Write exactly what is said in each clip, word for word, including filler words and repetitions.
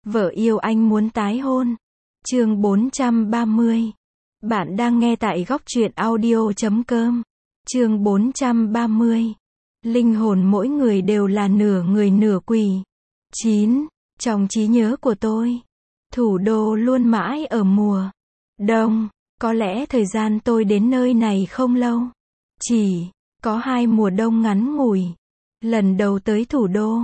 Vợ yêu anh muốn tái hôn. Chương bốn trăm ba mươi. Bạn đang nghe tại góc truyện audio chấm com. Chương bốn trăm ba mươi. Linh hồn mỗi người đều là nửa người nửa quỷ. chín. Trong trí nhớ của tôi, thủ đô luôn mãi ở mùa đông. Có lẽ thời gian tôi đến nơi này không lâu. Chỉ có hai mùa đông ngắn ngủi. Lần đầu tới thủ đô,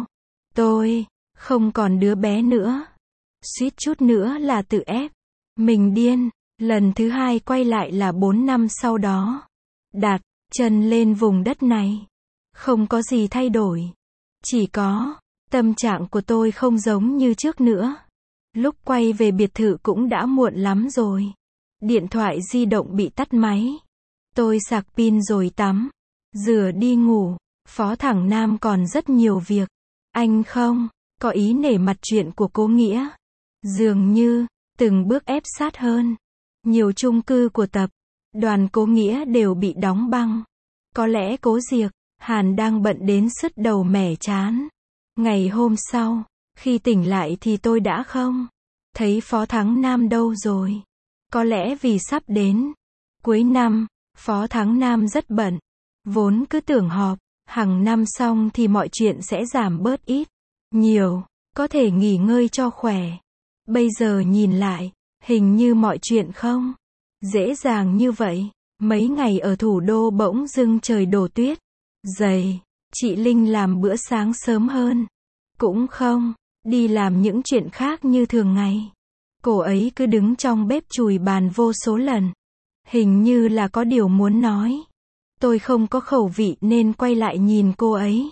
tôi không còn đứa bé nữa. Suýt chút nữa là tự ép mình điên. Lần thứ hai quay lại là bốn năm sau đó. Đặt chân lên vùng đất này, không có gì thay đổi. Chỉ có, tâm trạng của tôi không giống như trước nữa. Lúc quay về biệt thự cũng đã muộn lắm rồi. Điện thoại di động bị tắt máy. Tôi sạc pin rồi tắm, rửa đi ngủ. Phó Thẳng Nam còn rất nhiều việc. Anh không có ý nể mặt chuyện của cô Nghĩa. Dường như từng bước ép sát hơn. Nhiều chung cư của tập đoàn Cố Nghĩa đều bị đóng băng. Có lẽ Cố Diệc Hàn đang bận đến sứt đầu mẻ chán. Ngày hôm sau, khi tỉnh lại thì tôi đã không thấy Phó Thắng Nam đâu rồi. Có lẽ vì sắp đến cuối năm, Phó Thắng Nam rất bận. Vốn cứ tưởng họp hàng năm xong thì mọi chuyện sẽ giảm bớt ít nhiều, có thể nghỉ ngơi cho khỏe. Bây giờ nhìn lại, hình như mọi chuyện không dễ dàng như vậy. Mấy ngày ở thủ đô bỗng dưng trời đổ tuyết dày. Chị Linh làm bữa sáng sớm hơn. Cũng không đi làm những chuyện khác như thường ngày. Cô ấy cứ đứng trong bếp chùi bàn vô số lần. Hình như là có điều muốn nói. Tôi không có khẩu vị nên quay lại nhìn cô ấy.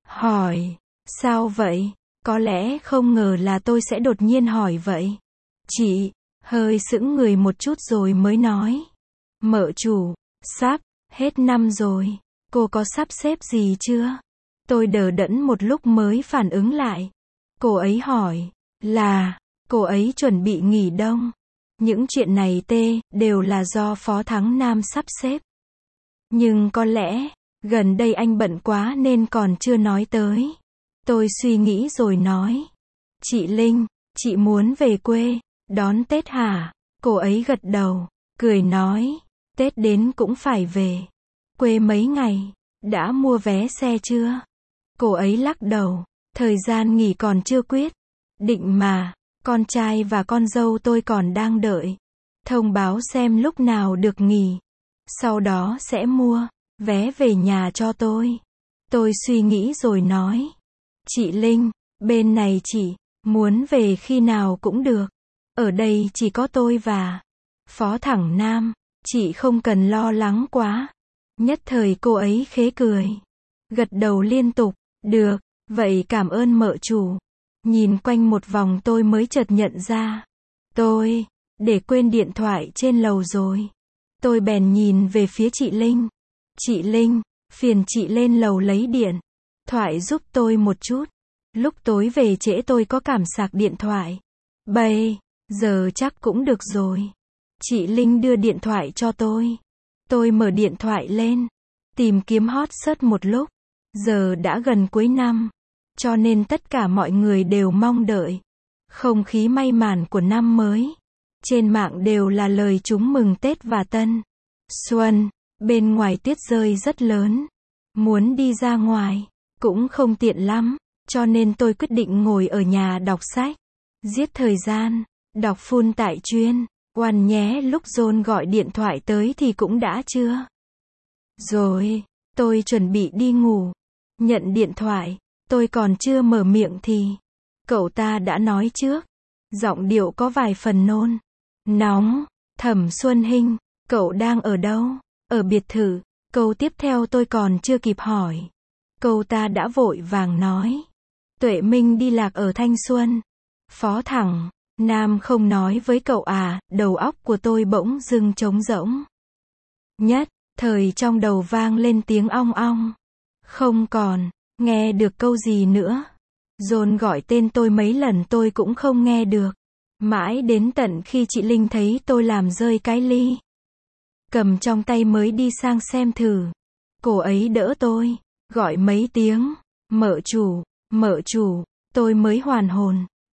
Hỏi, sao vậy? Có lẽ không ngờ là tôi sẽ đột nhiên hỏi vậy. Chị hơi sững người một chút rồi mới nói. Mợ chủ, sắp hết năm rồi. Cô có sắp xếp gì chưa? Tôi đờ đẫn một lúc mới phản ứng lại. Cô ấy hỏi là cô ấy chuẩn bị nghỉ đông. Những chuyện này tê đều là do Phó Thắng Nam sắp xếp. Nhưng có lẽ gần đây anh bận quá nên còn chưa nói tới. Tôi suy nghĩ rồi nói. Chị Linh, chị muốn về quê đón Tết hả? Cô ấy gật đầu, cười nói. Tết đến cũng phải về quê mấy ngày. Đã mua vé xe chưa? Cô ấy lắc đầu. Thời gian nghỉ còn chưa quyết định mà. Con trai và con dâu tôi còn đang đợi thông báo xem lúc nào được nghỉ. Sau đó sẽ mua vé về nhà cho tôi. Tôi suy nghĩ rồi nói. Chị Linh, bên này chị muốn về khi nào cũng được. Ở đây chỉ có tôi và Phó Thẳng Nam. Chị không cần lo lắng quá. Nhất thời cô ấy khế cười. Gật đầu liên tục. Được, vậy cảm ơn mợ chủ. Nhìn quanh một vòng tôi mới chợt nhận ra. Tôi để quên điện thoại trên lầu rồi. Tôi bèn nhìn về phía chị Linh. Chị Linh, phiền chị lên lầu lấy điện thoại giúp tôi một chút. Lúc tối về trễ tôi có cảm sạc điện thoại. Bây giờ chắc cũng được rồi. Chị Linh đưa điện thoại cho tôi. Tôi mở điện thoại lên, tìm kiếm hot search một lúc. Giờ đã gần cuối năm, cho nên tất cả mọi người đều mong đợi không khí may mắn của năm mới. Trên mạng đều là lời chúc mừng Tết và Tân Xuân. Bên ngoài tuyết rơi rất lớn. Muốn đi ra ngoài cũng không tiện lắm, cho nên tôi quyết định ngồi ở nhà đọc sách. Giết thời gian, đọc full tại chuyên. Oan nhé, lúc John gọi điện thoại tới thì cũng đã trưa rồi. Tôi chuẩn bị đi ngủ. Nhận điện thoại, tôi còn chưa mở miệng thì cậu ta đã nói trước. Giọng điệu có vài phần nôn nóng. Thẩm Xuân Hinh, cậu đang ở đâu? Ở biệt thự. Câu tiếp theo tôi còn chưa kịp hỏi, câu ta đã vội vàng nói. Tuệ Minh đi lạc ở Thanh Xuân. Phó Thẳng Nam không nói với cậu à? Đầu óc của tôi bỗng dưng trống rỗng. Nhất thời trong đầu vang lên tiếng ong ong. Không còn nghe được câu gì nữa. John gọi tên tôi mấy lần tôi cũng không nghe được. Mãi đến tận khi chị Linh thấy tôi làm rơi cái ly cầm trong tay mới đi sang xem thử. Cô ấy đỡ tôi, gọi mấy tiếng. Mợ chủ, mợ chủ. Tôi mới hoàn hồn,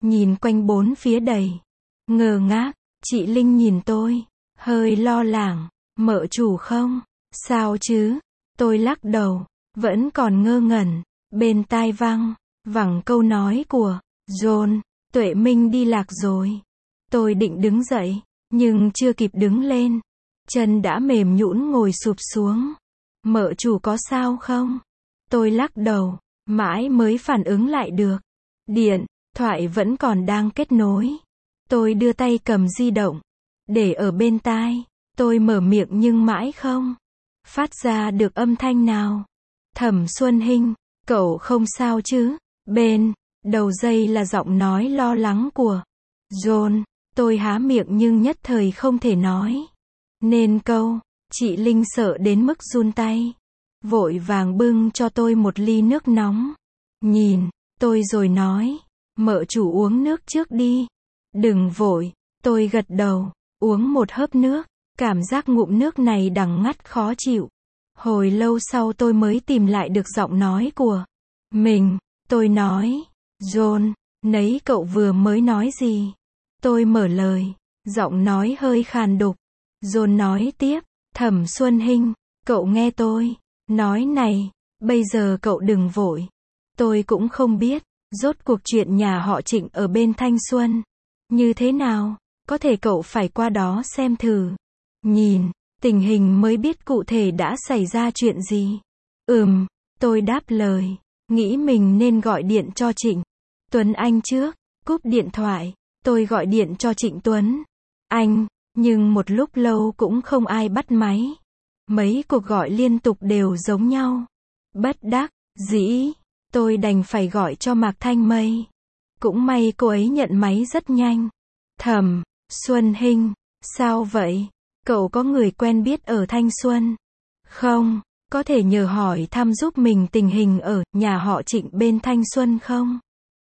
nhìn quanh bốn phía đầy ngơ ngác. Chị Linh nhìn tôi, hơi lo lắng, mợ chủ không? Sao chứ? Tôi lắc đầu, vẫn còn ngơ ngẩn, bên tai vang vẳng câu nói của John, Tuệ Minh đi lạc rồi. Tôi định đứng dậy, nhưng chưa kịp đứng lên, chân đã mềm nhũn ngồi sụp xuống. Mợ chủ có sao không? Tôi lắc đầu, mãi mới phản ứng lại được. Điện thoại vẫn còn đang kết nối. Tôi đưa tay cầm di động, để ở bên tai. Tôi mở miệng nhưng mãi không phát ra được âm thanh nào. Thẩm Xuân Hinh, cậu không sao chứ? Bên đầu dây là giọng nói lo lắng của John. Tôi há miệng nhưng nhất thời không thể nói nên câu. Chị Linh sợ đến mức run tay, vội vàng bưng cho tôi một ly nước nóng, nhìn tôi rồi nói, mợ chủ uống nước trước đi. Đừng vội. Tôi gật đầu, uống một hớp nước. Cảm giác ngụm nước này đắng ngắt khó chịu. Hồi lâu sau tôi mới tìm lại được giọng nói của mình. Tôi nói, John, nấy cậu vừa mới nói gì? Tôi mở lời, giọng nói hơi khàn đục. John nói tiếp, Thẩm Xuân Hinh, cậu nghe tôi nói này, bây giờ cậu đừng vội. Tôi cũng không biết, rốt cuộc chuyện nhà họ Trịnh ở bên Thanh Xuân như thế nào, có thể cậu phải qua đó xem thử. Nhìn tình hình mới biết cụ thể đã xảy ra chuyện gì. Ừm, tôi đáp lời, nghĩ mình nên gọi điện cho Trịnh Tuấn Anh trước. Cúp điện thoại, tôi gọi điện cho Trịnh Tuấn Anh, nhưng một lúc lâu cũng không ai bắt máy. Mấy cuộc gọi liên tục đều giống nhau. Bất đắc dĩ, tôi đành phải gọi cho Mạc Thanh Mây. Cũng may cô ấy nhận máy rất nhanh. Thẩm Xuân Hinh, sao vậy? Cậu có người quen biết ở Thanh Xuân không? Có thể nhờ hỏi thăm giúp mình tình hình ở nhà họ Trịnh bên Thanh Xuân không?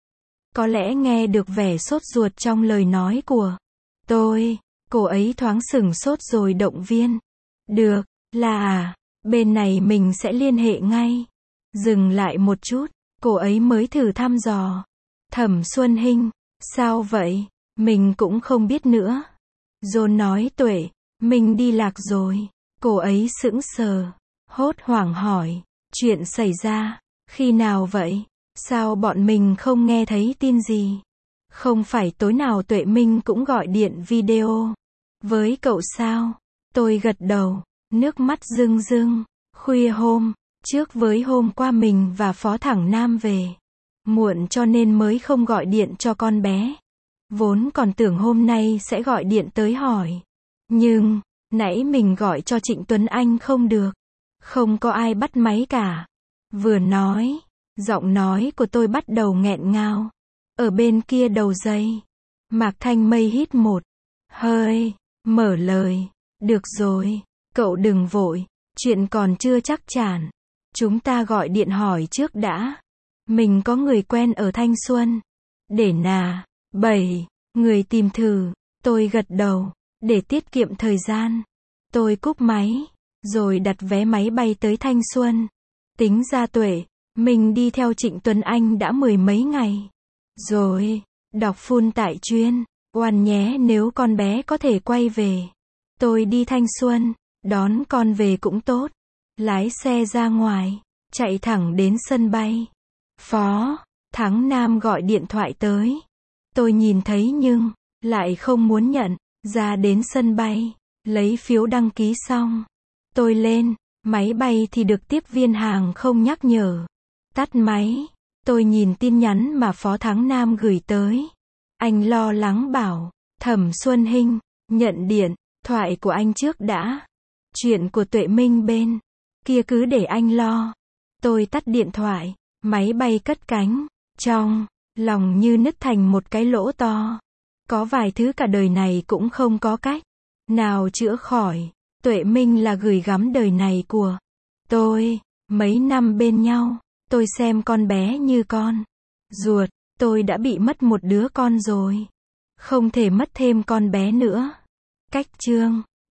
Có lẽ nghe được vẻ sốt ruột trong lời nói của tôi, cô ấy thoáng sửng sốt rồi động viên. Được, là à, bên này mình sẽ liên hệ ngay. Dừng lại một chút, cô ấy mới thử thăm dò. Thẩm Xuân Hinh, sao vậy? Mình cũng không biết nữa. John nói Tuệ Minh đi lạc rồi. Cô ấy sững sờ, hốt hoảng hỏi, chuyện xảy ra khi nào vậy? Sao bọn mình không nghe thấy tin gì? Không phải tối nào Tuệ Minh cũng gọi điện video với cậu sao? Tôi gật đầu, nước mắt rưng rưng. Khuya hôm trước với hôm qua mình và Phó Thẳng Nam về muộn cho nên mới không gọi điện cho con bé. Vốn còn tưởng hôm nay sẽ gọi điện tới hỏi. Nhưng, nãy mình gọi cho Trịnh Tuấn Anh không được. Không có ai bắt máy cả. Vừa nói, giọng nói của tôi bắt đầu nghẹn ngào. Ở bên kia đầu dây, Mạc Thanh Mây hít một hơi, mở lời. Được rồi, cậu đừng vội, chuyện còn chưa chắc chắn. Chúng ta gọi điện hỏi trước đã. Mình có người quen ở Thanh Xuân. Để nà, bảy, người tìm thử. Tôi gật đầu, để tiết kiệm thời gian. Tôi cúp máy, rồi đặt vé máy bay tới Thanh Xuân. Tính ra Tuệ Minh đi theo Trịnh Tuấn Anh đã mười mấy ngày rồi. Đọc full tại chuyên oan nhé, nếu con bé có thể quay về. Tôi đi Thanh Xuân, đón con về cũng tốt. Lái xe ra ngoài, chạy thẳng đến sân bay. Phó Thắng Nam gọi điện thoại tới. Tôi nhìn thấy nhưng lại không muốn nhận. Ra đến sân bay, lấy phiếu đăng ký xong, tôi lên máy bay thì được tiếp viên hàng không nhắc nhở. Tắt máy, tôi nhìn tin nhắn mà Phó Thắng Nam gửi tới. Anh lo lắng bảo, Thẩm Xuân Hinh, nhận điện thoại của anh trước đã. Chuyện của Tuệ Minh bên kia cứ để anh lo. Tôi tắt điện thoại, máy bay cất cánh. Trong lòng như nứt thành một cái lỗ to. Có vài thứ cả đời này cũng không có cách nào chữa khỏi. Tuệ Minh là gửi gắm đời này của tôi. Mấy năm bên nhau, tôi xem con bé như con ruột. Tôi đã bị mất một đứa con rồi, không thể mất thêm con bé nữa. Cách chương